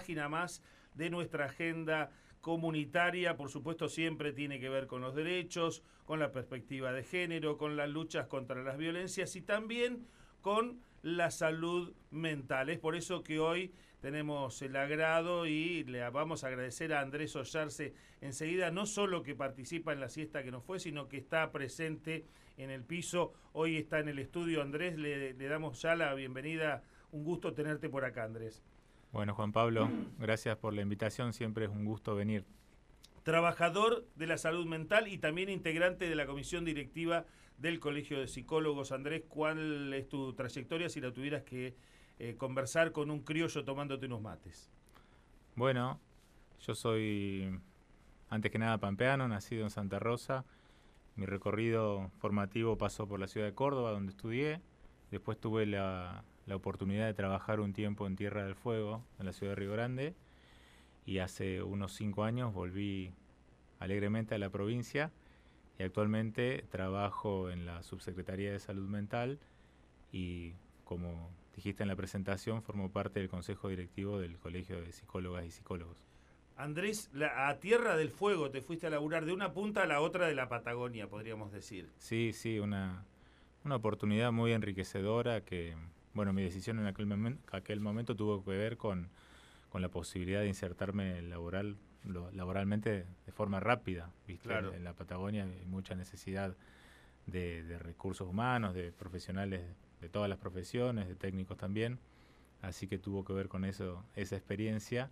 página más de nuestra agenda comunitaria. Por supuesto, siempre tiene que ver con los derechos, con la perspectiva de género, con las luchas contra las violencias y también con la salud mental. Es por eso que hoy tenemos el agrado y le vamos a agradecer a Andrés Ollarse enseguida, no solo que participa en la siesta que nos fue, sino que está presente en el piso. Hoy está en el estudio. Andrés, le damos ya la bienvenida. Un gusto tenerte por acá, Andrés. Bueno, Juan Pablo, gracias por la invitación, siempre es un gusto venir. Trabajador de la salud mental y también integrante de la comisión directiva del Colegio de Psicólogos. Andrés, ¿cuál es tu trayectoria si la tuvieras que conversar con un criollo tomándote unos mates? Bueno, yo soy, antes que nada, pampeano, nacido en Santa Rosa. Mi recorrido formativo pasó por la ciudad de Córdoba, donde estudié. Después tuve la oportunidad de trabajar un tiempo en Tierra del Fuego, en la ciudad de Río Grande. Y hace unos 5 años volví alegremente a la provincia y actualmente trabajo en la Subsecretaría de Salud Mental y, como dijiste en la presentación, formo parte del Consejo Directivo del Colegio de Psicólogas y Psicólogos. Andrés, a Tierra del Fuego te fuiste a laburar de una punta a la otra de la Patagonia, podríamos decir. Sí, una oportunidad muy enriquecedora que, bueno, mi decisión en aquel momento tuvo que ver con la posibilidad de insertarme laboralmente de forma rápida. ¿Viste? Claro. En la Patagonia hay mucha necesidad de recursos humanos, de profesionales de todas las profesiones, de técnicos también, así que tuvo que ver con eso, esa experiencia,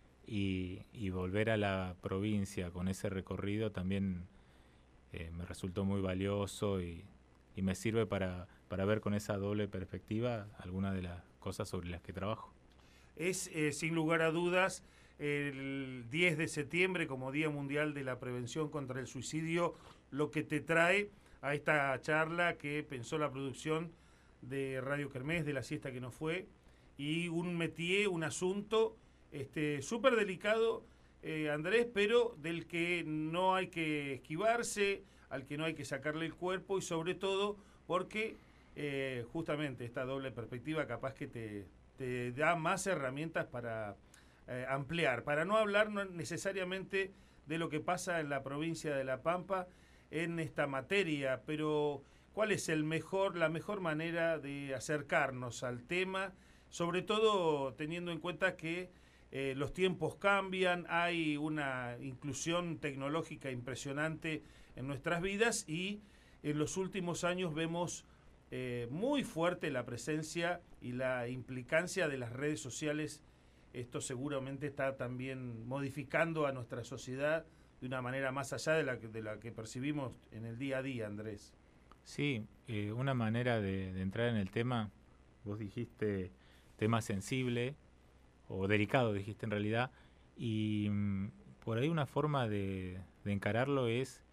y volver a la provincia con ese recorrido también me resultó muy valioso y me sirve para ver con esa doble perspectiva algunas de las cosas sobre las que trabajo. Es, sin lugar a dudas, el 10 de septiembre como Día Mundial de la Prevención contra el Suicidio, lo que te trae a esta charla que pensó la producción de Radio Kermés, de la siesta que nos fue, y un métier, un asunto súper delicado, Andrés, pero del que no hay que esquivarse, al que no hay que sacarle el cuerpo, y sobre todo porque justamente esta doble perspectiva capaz que te da más herramientas para ampliar, para no hablar necesariamente de lo que pasa en la provincia de La Pampa en esta materia, pero ¿cuál es la mejor manera de acercarnos al tema, sobre todo teniendo en cuenta que los tiempos cambian, hay una inclusión tecnológica impresionante en nuestras vidas y en los últimos años vemos muy fuerte la presencia y la implicancia de las redes sociales? Esto seguramente está también modificando a nuestra sociedad de una manera más allá de la que percibimos en el día a día, Andrés. Sí, una manera de entrar en el tema, vos dijiste tema sensible o delicado, dijiste en realidad, y por ahí una forma de encararlo es,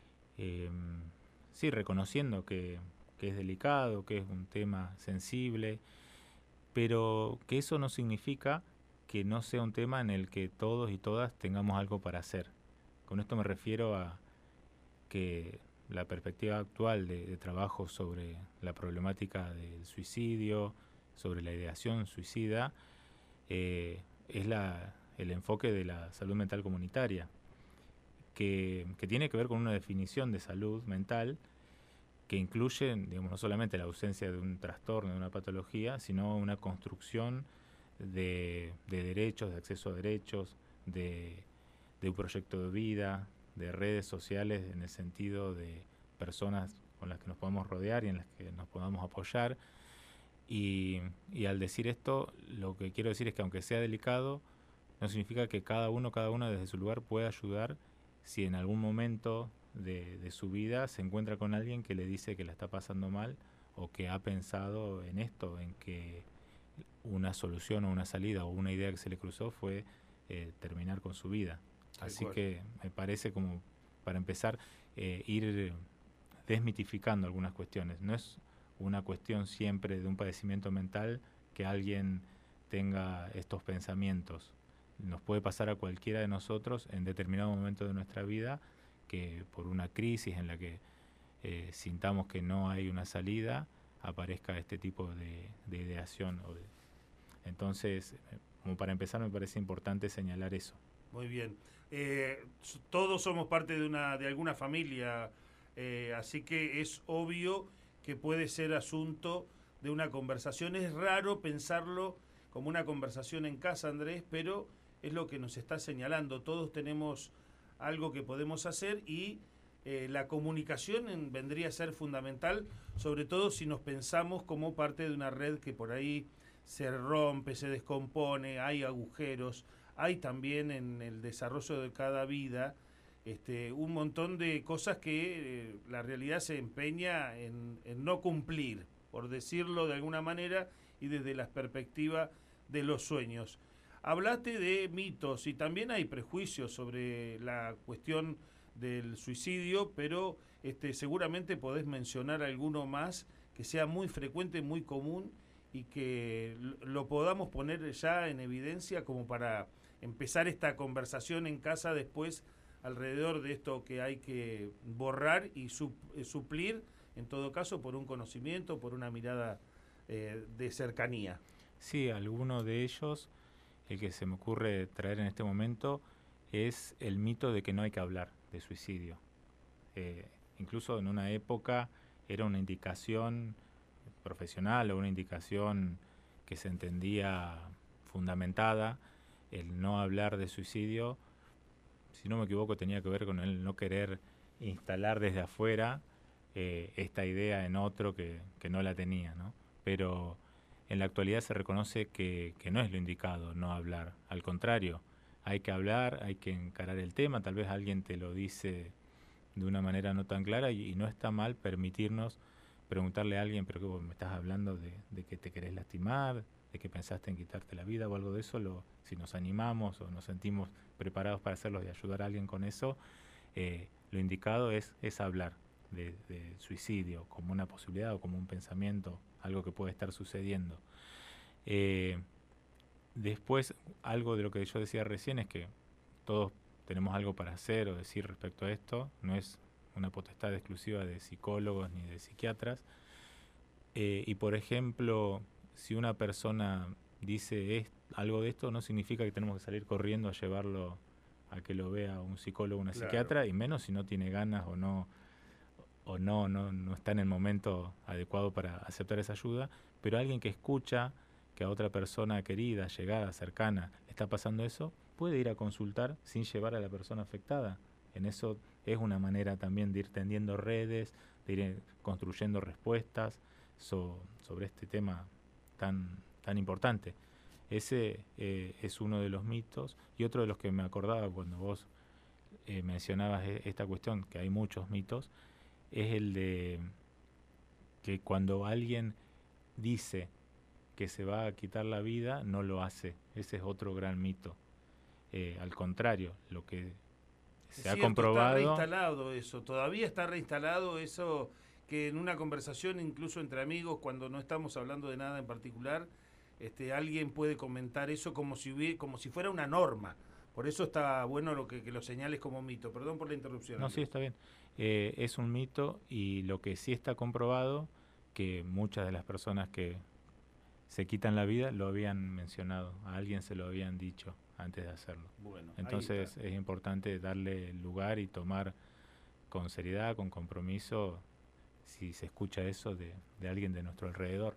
sí, reconociendo que es delicado, que es un tema sensible, pero que eso no significa que no sea un tema en el que todos y todas tengamos algo para hacer. Con esto me refiero a que la perspectiva actual de trabajo sobre la problemática del suicidio, sobre la ideación suicida, es el enfoque de la salud mental comunitaria, que tiene que ver con una definición de salud mental que incluye, digamos, no solamente la ausencia de un trastorno, de una patología, sino una construcción de derechos, de acceso a derechos, de un proyecto de vida, de redes sociales en el sentido de personas con las que nos podamos rodear y en las que nos podamos apoyar. Y al decir esto, lo que quiero decir es que aunque sea delicado, no significa que cada una desde su lugar pueda ayudar si en algún momento de su vida se encuentra con alguien que le dice que la está pasando mal o que ha pensado en esto, en que una solución o una salida o una idea que se le cruzó fue terminar con su vida. Así que me parece, como para empezar, ir desmitificando algunas cuestiones. No es una cuestión siempre de un padecimiento mental que alguien tenga estos pensamientos. Nos puede pasar a cualquiera de nosotros en determinado momento de nuestra vida que por una crisis en la que sintamos que no hay una salida, aparezca este tipo de ideación. Entonces, como para empezar me parece importante señalar eso. Muy bien. Todos somos parte de alguna familia, así que es obvio que puede ser asunto de una conversación. Es raro pensarlo como una conversación en casa, Andrés, pero es lo que nos está señalando. Todos tenemos algo que podemos hacer y la comunicación vendría a ser fundamental, sobre todo si nos pensamos como parte de una red que por ahí se rompe, se descompone, hay agujeros, hay también en el desarrollo de cada vida un montón de cosas que la realidad se empeña en no cumplir, por decirlo de alguna manera, y desde la perspectiva de los sueños. Hablaste de mitos y también hay prejuicios sobre la cuestión del suicidio, pero seguramente podés mencionar alguno más que sea muy frecuente, muy común y que lo podamos poner ya en evidencia como para empezar esta conversación en casa después alrededor de esto que hay que borrar y suplir, en todo caso, por un conocimiento, por una mirada de cercanía. Sí, alguno de ellos, el que se me ocurre traer en este momento, es el mito de que no hay que hablar de suicidio. Incluso en una época era una indicación profesional o una indicación que se entendía fundamentada, el no hablar de suicidio, si no me equivoco, tenía que ver con el no querer instalar desde afuera esta idea en otro que no la tenía, ¿no? Pero en la actualidad se reconoce que no es lo indicado no hablar. Al contrario, hay que hablar, hay que encarar el tema. Tal vez alguien te lo dice de una manera no tan clara y no está mal permitirnos preguntarle a alguien, pero que vos me estás hablando de que te querés lastimar, de que pensaste en quitarte la vida o algo de eso. Si nos animamos o nos sentimos preparados para hacerlo y ayudar a alguien con eso, lo indicado es hablar de suicidio como una posibilidad o como un pensamiento, algo que puede estar sucediendo. Después, algo de lo que yo decía recién es que todos tenemos algo para hacer o decir respecto a esto, no es una potestad exclusiva de psicólogos ni de psiquiatras. Y por ejemplo, si una persona dice algo de esto, no significa que tenemos que salir corriendo a llevarlo a que lo vea un psicólogo o una psiquiatra, y menos si no tiene ganas o no está en el momento adecuado para aceptar esa ayuda. Pero alguien que escucha que a otra persona querida, llegada, cercana, le está pasando eso, puede ir a consultar sin llevar a la persona afectada. En eso es una manera también de ir tendiendo redes, de ir construyendo respuestas sobre este tema tan importante. Ese es uno de los mitos. Y otro de los que me acordaba cuando vos mencionabas esta cuestión, que hay muchos mitos, es el de que cuando alguien dice que se va a quitar la vida, no lo hace. Ese es otro gran mito. Al contrario, lo que se ha comprobado... Está reinstalado eso, todavía está reinstalado eso, que en una conversación, incluso entre amigos, cuando no estamos hablando de nada en particular, alguien puede comentar eso como si fuera una norma. Por eso está bueno que lo señales como mito. Perdón por la interrupción. No, sí, está bien. Es un mito, y lo que sí está comprobado, que muchas de las personas que se quitan la vida lo habían mencionado, a alguien se lo habían dicho antes de hacerlo. Bueno, entonces es importante darle lugar y tomar con seriedad, con compromiso, si se escucha eso de alguien de nuestro alrededor.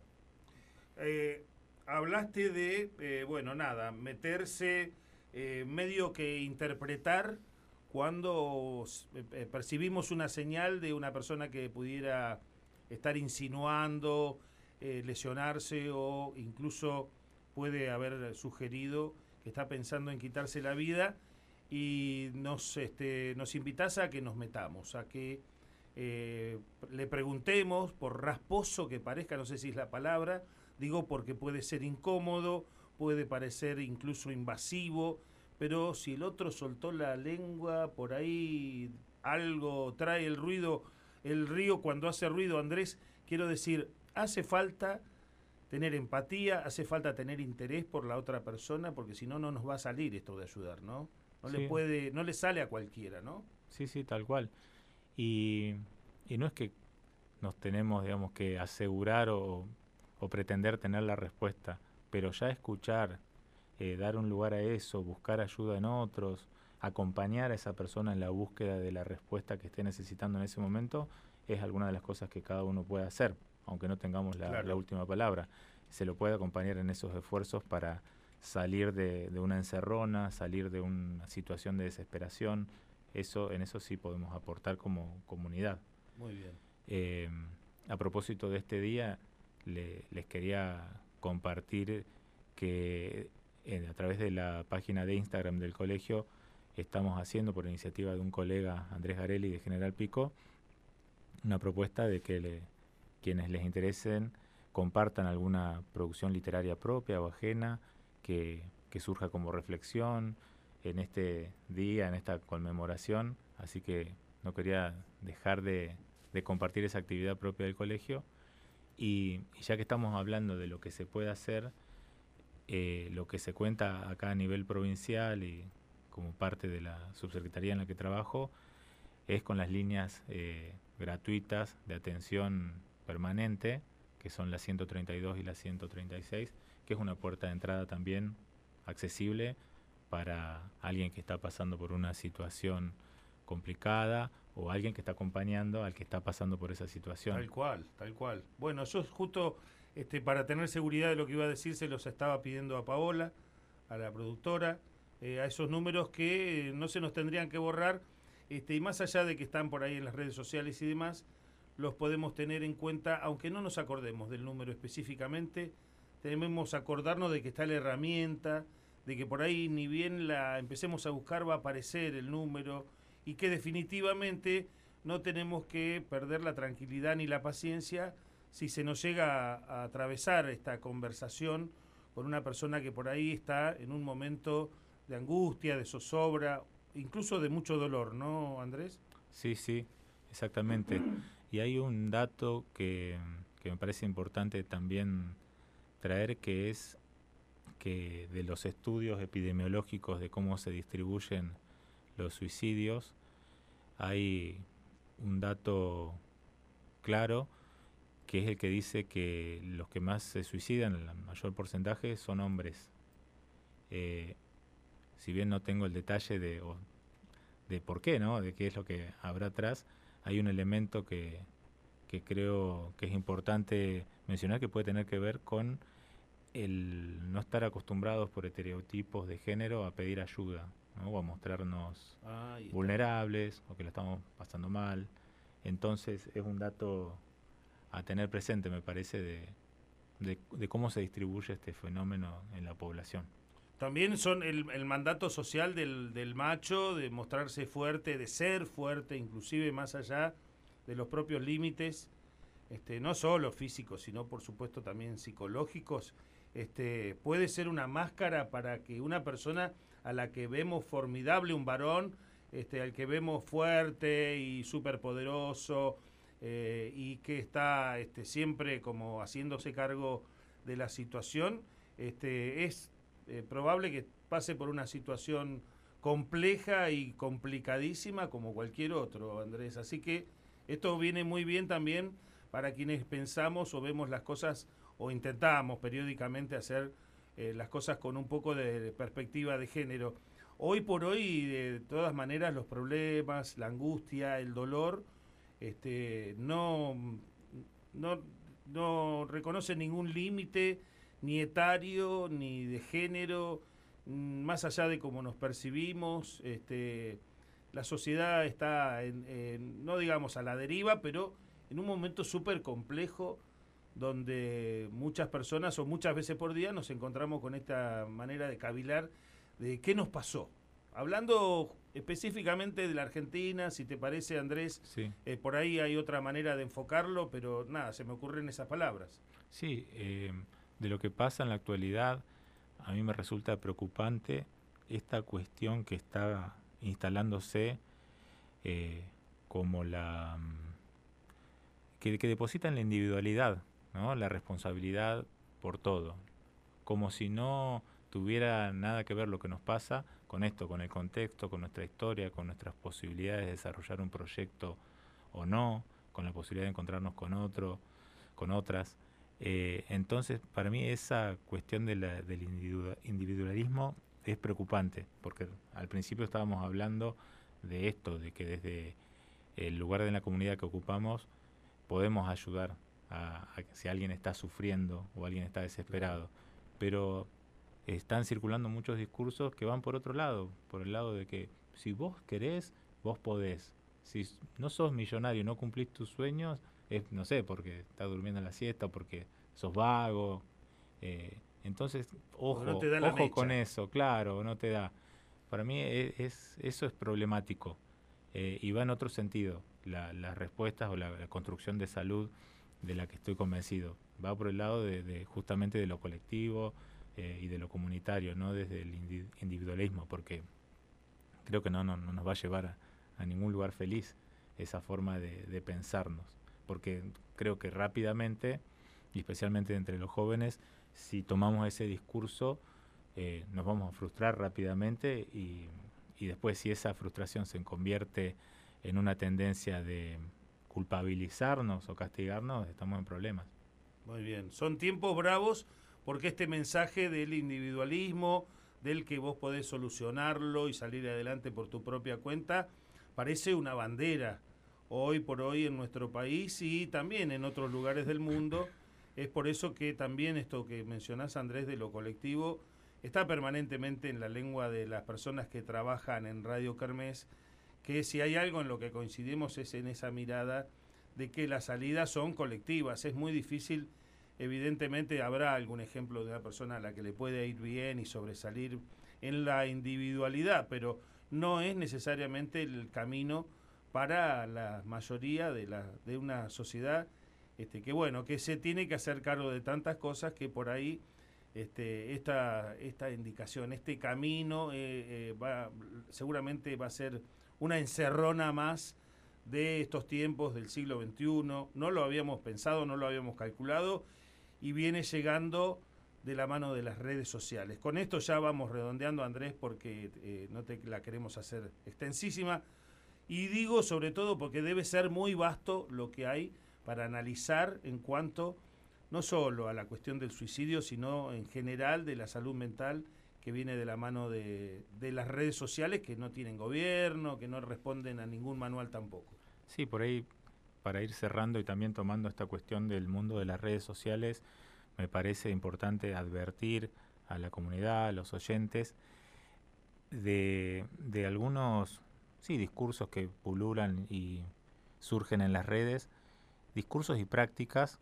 Hablaste de, meterse, medio que interpretar cuando percibimos una señal de una persona que pudiera estar insinuando, lesionarse, o incluso puede haber sugerido que está pensando en quitarse la vida, y nos invitás a que nos metamos, a que le preguntemos, por rasposo que parezca, no sé si es la palabra, digo porque puede ser incómodo, puede parecer incluso invasivo, pero si el otro soltó la lengua, por ahí algo trae el ruido, el río cuando hace ruido, Andrés, quiero decir, hace falta tener empatía, hace falta tener interés por la otra persona, porque si no, no nos va a salir esto de ayudar, ¿no? Sí. No le sale a cualquiera, ¿no? Sí, tal cual. Y no es que nos tenemos, digamos, que asegurar o pretender tener la respuesta, pero ya escuchar dar un lugar a eso, buscar ayuda en otros, acompañar a esa persona en la búsqueda de la respuesta que esté necesitando en ese momento, es alguna de las cosas que cada uno puede hacer, aunque no tengamos la última palabra. Se lo puede acompañar en esos esfuerzos para salir de una encerrona, salir de una situación de desesperación. En eso sí podemos aportar como comunidad. Muy bien. A propósito de este día, les quería compartir que a través de la página de Instagram del colegio estamos haciendo, por iniciativa de un colega, Andrés Garelli, de General Pico, una propuesta de que quienes les interesen compartan alguna producción literaria propia o ajena que surja como reflexión en este día, en esta conmemoración. Así que no quería dejar de compartir esa actividad propia del colegio. Y ya que estamos hablando de lo que se puede hacer, lo que se cuenta acá a nivel provincial y como parte de la subsecretaría en la que trabajo, es con las líneas gratuitas de atención permanente, que son la 132 y la 136, que es una puerta de entrada también accesible para alguien que está pasando por una situación complicada o alguien que está acompañando al que está pasando por esa situación. Tal cual, tal cual. Bueno, yo justo para tener seguridad de lo que iba a decir, se los estaba pidiendo a Paola, a la productora, a esos números que no se nos tendrían que borrar, y más allá de que están por ahí en las redes sociales y demás, los podemos tener en cuenta, aunque no nos acordemos del número específicamente, debemos acordarnos de que está la herramienta, de que por ahí ni bien la empecemos a buscar va a aparecer el número, y que definitivamente no tenemos que perder la tranquilidad ni la paciencia si se nos llega a atravesar esta conversación con una persona que por ahí está en un momento de angustia, de zozobra, incluso de mucho dolor, ¿no, Andrés? Sí, sí, exactamente. Y hay un dato que me parece importante también traer, que es que de los estudios epidemiológicos de cómo se distribuyen los suicidios, hay un dato claro que es el que dice que los que más se suicidan, el mayor porcentaje, son hombres. Si bien no tengo el detalle de por qué, ¿no?, de qué es lo que habrá atrás, hay un elemento que creo que es importante mencionar, que puede tener que ver con el no estar acostumbrados por estereotipos de género a pedir ayuda, ¿no?, o a mostrarnos vulnerables o que lo estamos pasando mal. Entonces es un dato a tener presente, me parece, de cómo se distribuye este fenómeno en la población. También son el mandato social del macho, de mostrarse fuerte, de ser fuerte, inclusive más allá de los propios límites, no solo físicos, sino por supuesto también psicológicos. Puede ser una máscara para que una persona a la que vemos formidable, un varón, al que vemos fuerte y superpoderoso, y que está siempre como haciéndose cargo de la situación, es probable que pase por una situación compleja y complicadísima como cualquier otro, Andrés. Así que esto viene muy bien también para quienes pensamos o vemos las cosas o intentamos periódicamente hacer las cosas con un poco de perspectiva de género. Hoy por hoy, de todas maneras, los problemas, la angustia, el dolor, no reconoce ningún límite, ni etario, ni de género, más allá de cómo nos percibimos. La sociedad está, no digamos a la deriva, pero en un momento súper complejo, donde muchas personas o muchas veces por día nos encontramos con esta manera de cavilar de qué nos pasó. Hablando específicamente de la Argentina, si te parece, Andrés, sí. Por ahí hay otra manera de enfocarlo, pero nada, se me ocurren esas palabras. Sí, de lo que pasa en la actualidad, a mí me resulta preocupante esta cuestión que está instalándose como que deposita en la individualidad, ¿no?, la responsabilidad por todo, como si no tuviera nada que ver lo que nos pasa con esto, con el contexto, con nuestra historia, con nuestras posibilidades de desarrollar un proyecto o no, con la posibilidad de encontrarnos con otro, con otras. Entonces, para mí esa cuestión del individualismo es preocupante, porque al principio estábamos hablando de esto, de que desde el lugar de la comunidad que ocupamos podemos ayudar a si alguien está sufriendo o alguien está desesperado, pero están circulando muchos discursos que van por otro lado, por el lado de que si vos querés, vos podés. Si no sos millonario, no cumplís tus sueños, es, no sé, porque estás durmiendo en la siesta o porque sos vago. Entonces, No ojo, te da la ojo con mecha. eso, claro, no te da. Para mí eso es problemático y va en otro sentido. Las respuestas o la construcción de salud de la que estoy convencido va por el lado de justamente de lo colectivo y de lo comunitario, no desde el individualismo, porque creo que no nos va a llevar a ningún lugar feliz esa forma de pensarnos, porque creo que rápidamente, y especialmente entre los jóvenes, si tomamos ese discurso, nos vamos a frustrar rápidamente y después si esa frustración se convierte en una tendencia de culpabilizarnos o castigarnos, estamos en problemas. Muy bien. Son tiempos bravos porque este mensaje del individualismo, del que vos podés solucionarlo y salir adelante por tu propia cuenta, parece una bandera hoy por hoy en nuestro país y también en otros lugares del mundo. Es por eso que también esto que mencionás, Andrés, de lo colectivo, está permanentemente en la lengua de las personas que trabajan en Radio Kermés, que si hay algo en lo que coincidimos es en esa mirada de que las salidas son colectivas. Es muy difícil, evidentemente habrá algún ejemplo de una persona a la que le puede ir bien y sobresalir en la individualidad, pero no es necesariamente el camino para la mayoría de una sociedad que bueno, que se tiene que hacer cargo de tantas cosas que por ahí esta indicación, este camino seguramente va a ser una encerrona más de estos tiempos del siglo XXI. No lo habíamos pensado, no lo habíamos calculado y viene llegando de la mano de las redes sociales. Con esto ya vamos redondeando, Andrés, porque no te la queremos hacer extensísima. Y digo sobre todo porque debe ser muy vasto lo que hay para analizar en cuanto no solo a la cuestión del suicidio, sino en general de la salud mental que viene de la mano de las redes sociales que no tienen gobierno, que no responden a ningún manual tampoco. Sí, por ahí, para ir cerrando y también tomando esta cuestión del mundo de las redes sociales, me parece importante advertir a la comunidad, a los oyentes, de algunos discursos que pululan y surgen en las redes, discursos y prácticas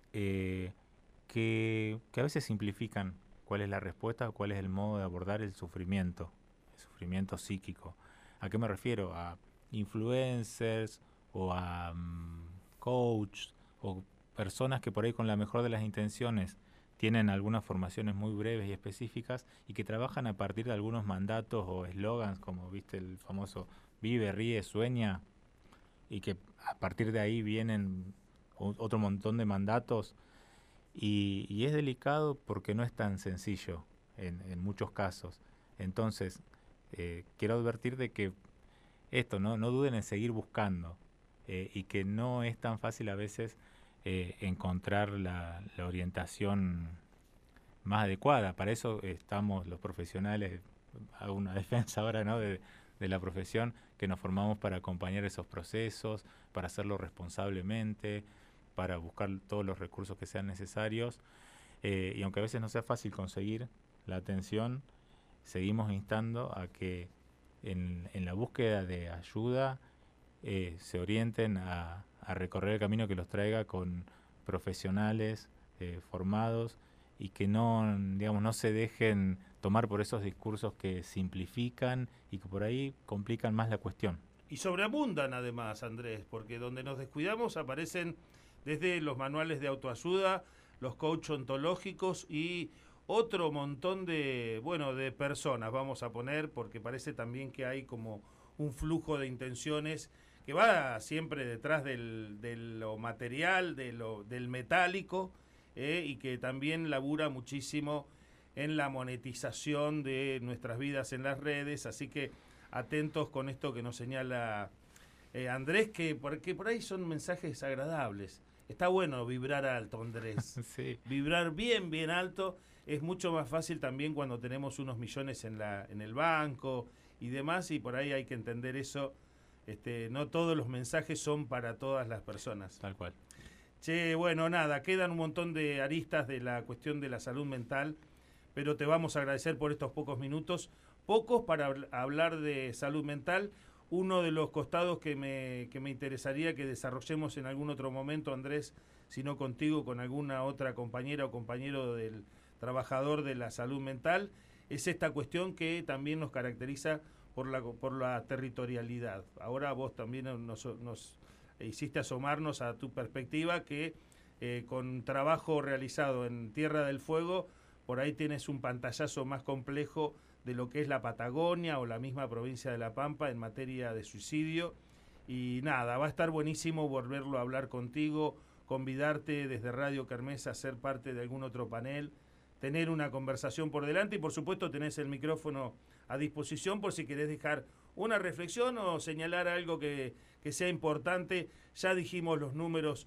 que a veces simplifican cuál es la respuesta o cuál es el modo de abordar el sufrimiento psíquico. ¿A qué me refiero? A influencers o a coaches o personas que por ahí con la mejor de las intenciones tienen algunas formaciones muy breves y específicas y que trabajan a partir de algunos mandatos o eslogans, como viste el famoso vive, ríe, sueña, y que a partir de ahí vienen otro montón de mandatos y es delicado porque no es tan sencillo en muchos casos. Entonces, quiero advertir de que esto, no duden en seguir buscando y que no es tan fácil a veces encontrar la orientación más adecuada. Para eso estamos los profesionales, hago una defensa ahora, ¿no?, de la profesión, que nos formamos para acompañar esos procesos, para hacerlo responsablemente, para buscar todos los recursos que sean necesarios. Y aunque a veces no sea fácil conseguir la atención, seguimos instando a que en la búsqueda de ayuda se orienten a recorrer el camino que los traiga con profesionales formados y que no se dejen tomar por esos discursos que simplifican y que por ahí complican más la cuestión. Y sobreabundan además, Andrés, porque donde nos descuidamos aparecen desde los manuales de autoayuda, los coach ontológicos y otro montón de personas, vamos a poner, porque parece también que hay como un flujo de intenciones que va siempre detrás de lo material, del metálico, y que también labura muchísimo en la monetización de nuestras vidas en las redes, así que atentos con esto que nos señala Andrés, porque por ahí son mensajes agradables. Está bueno vibrar alto, Andrés. Sí. Vibrar bien, bien alto. Es mucho más fácil también cuando tenemos unos millones en el banco y demás, y por ahí hay que entender eso. No todos los mensajes son para todas las personas. Tal cual. Che, bueno, nada, quedan un montón de aristas de la cuestión de la salud mental, pero te vamos a agradecer por estos pocos minutos, pocos para hablar de salud mental. Uno de los costados que me interesaría que desarrollemos en algún otro momento, Andrés, si no contigo, con alguna otra compañera o compañero del trabajador de la salud mental, es esta cuestión que también nos caracteriza por la territorialidad. Ahora vos también nos hiciste asomarnos a tu perspectiva que con trabajo realizado en Tierra del Fuego, por ahí tienes un pantallazo más complejo de lo que es la Patagonia o la misma provincia de La Pampa en materia de suicidio. Y nada, va a estar buenísimo volverlo a hablar contigo, convidarte desde Radio Kermés a ser parte de algún otro panel, tener una conversación por delante y por supuesto tenés el micrófono a disposición por si querés dejar una reflexión o señalar algo que sea importante. Ya dijimos los números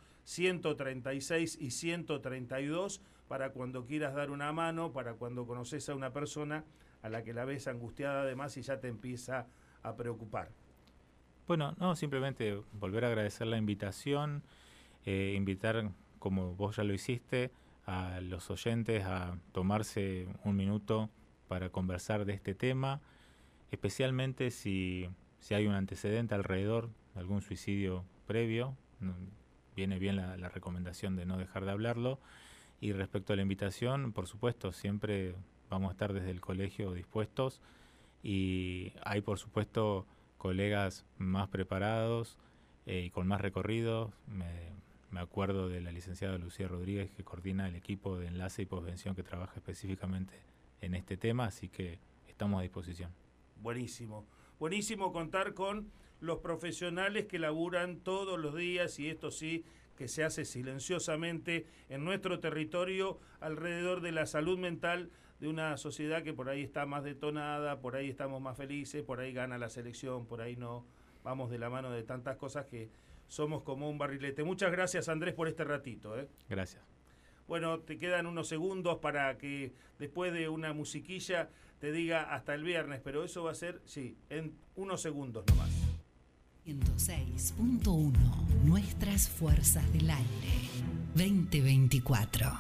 136 y 132 para cuando quieras dar una mano, para cuando conoces a una persona a la que la ves angustiada además y ya te empieza a preocupar. Bueno, no, simplemente volver a agradecer la invitación, invitar, como vos ya lo hiciste, a los oyentes a tomarse un minuto para conversar de este tema, especialmente si hay un antecedente alrededor de algún suicidio previo. Viene bien la recomendación de no dejar de hablarlo. Y respecto a la invitación, por supuesto, siempre vamos a estar desde el colegio dispuestos, y hay, por supuesto, colegas más preparados y con más recorrido. Me acuerdo de la licenciada Lucía Rodríguez, que coordina el equipo de enlace y posvención que trabaja específicamente en este tema, así que estamos a disposición. Buenísimo. Buenísimo contar con los profesionales que laburan todos los días, y esto sí, que se hace silenciosamente en nuestro territorio alrededor de la salud mental de una sociedad que por ahí está más detonada, por ahí estamos más felices, por ahí gana la selección, por ahí no. Vamos de la mano de tantas cosas que somos como un barrilete. Muchas gracias, Andrés, por este ratito. Gracias. Bueno, te quedan unos segundos para que después de una musiquilla te diga hasta el viernes, pero eso va a ser, sí, en unos segundos nomás. 106.1 Nuestras Fuerzas del Aire 2024.